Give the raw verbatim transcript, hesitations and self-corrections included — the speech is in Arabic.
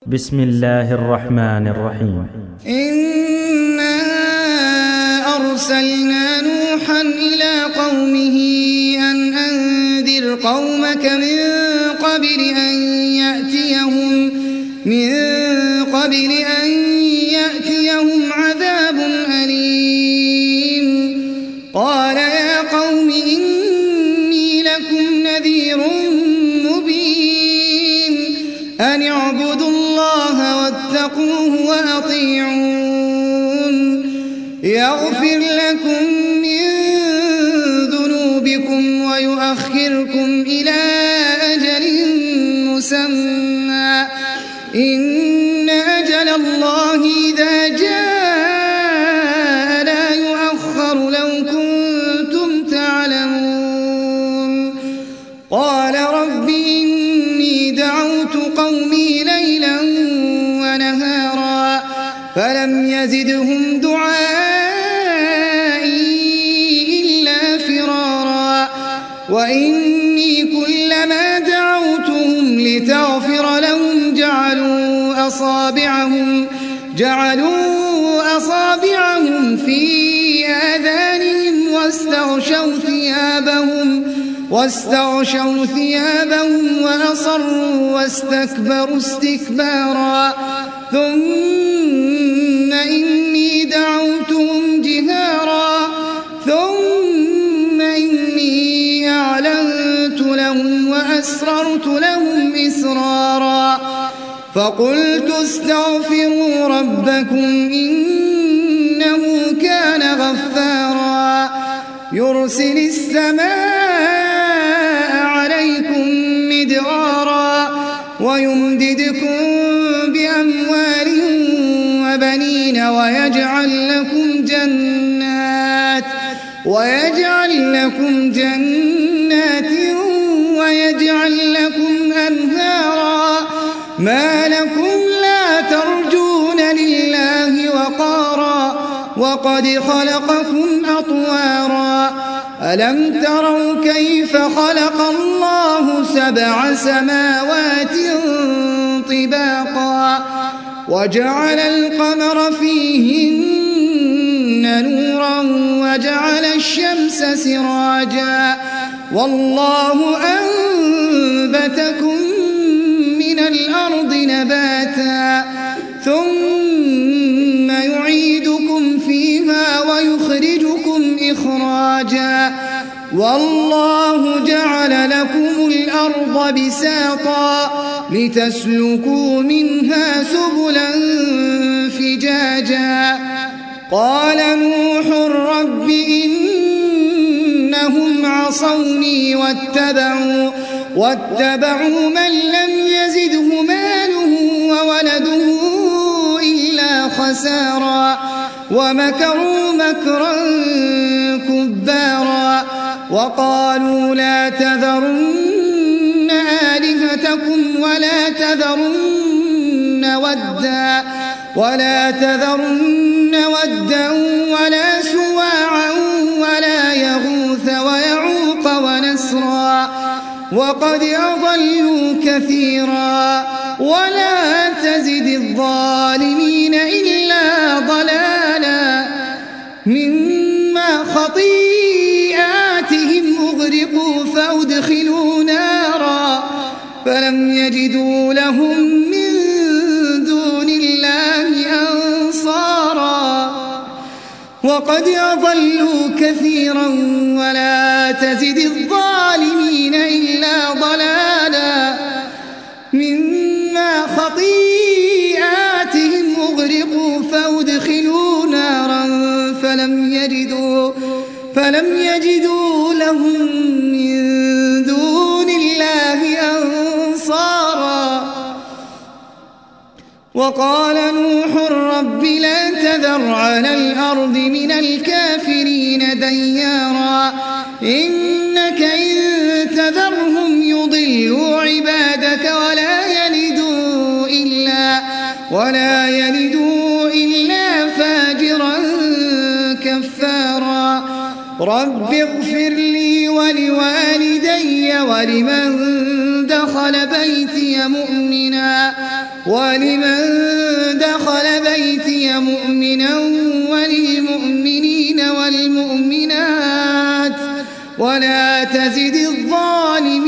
بسم الله الرحمن الرحيم. إنا أرسلنا نوحا إلى قومه أن أنذر قومك من قبل أن يأتيهم من قبل أن يأتيهم عذاب أليم. قال يا قوم إني لكم نذير مبين أن اعبدوا الله واتقوه وأطيعون يغفر لكم من ذنوبكم ويؤخركم إلى أجل مسمى إن أجل الله إذا جاء لا يؤخر لو كنتم تعلمون. قال رب إني دعوت قومي ليلا ونهارا فلم يزدهم دعائي إلا فرارا وإني كلما دعوتهم لتغفر لهم جعلوا أصابعهم جعلوا أصابعهم في آذانهم واستغشوا ثيابهم واستغشوا ثيابهم وأصروا واستكبروا استكبارا ثم إني دعوتهم جهارا ثم إني أعلنت لهم وأسررت لهم إسرارا فقلت استغفروا ربكم إنه كان غفارا يرسل السماء عليكم مدرارا ويمددكم بأموال وبنين ويجعل لكم جنات ويجعل لكم جنات ويجعل لكم أنهارا ما لكم لا ترجون لله وقارا وقد خلقكم أطوارا ألم تروا كيف خلق الله سبع سماوات طباقا وجعل القمر فيهن نورا وجعل الشمس سراجا والله أنبتكم من الأرض نباتا ثم يعيدكم فيها ويخرجكم إخراجا والله جعل لكم الأرض بساطا لتسلكوا منها سبلا فجاجا قال نوح رب إنهم عصوني واتبعوا واتبعوا من لم يزده ماله وولده إلا خسارا ومكروا مكرا كبارا وقالوا لا تذرن آلهتكم ولا تذرن ودا ولا تذرن ودا ولا سواعا ولا يغوث ويعوق ونسرا وقد أضلوا كثيرا ولا تزد الظالمين إلا ضلالا مما خطيئاتهم أغرقوا فأدخلوا نارا فلم يجدوا لهم من دون الله أنصارا وقد أضلوا كثيرا ولا تزد الظالمين إلا ضلالا مما خطيئاتهم أغرقوا فأدخلوا نارا فلم يجدوا فلم يجدوا لهم من دون الله أنصارا وقال نوح رب لا تذر على الأرض من الكافرين ديارا إنك إن تذرهم يضلوا عبادك ولا يلدوا إلا ولا يلدوا إلا فاجرا كفارا رب اغفر لي ولوالدي ولمن دخل بيتي مؤمنا ولمن دخل بيتي مؤمنا وللمؤمنين والمؤمنات ولا تزد الظالمين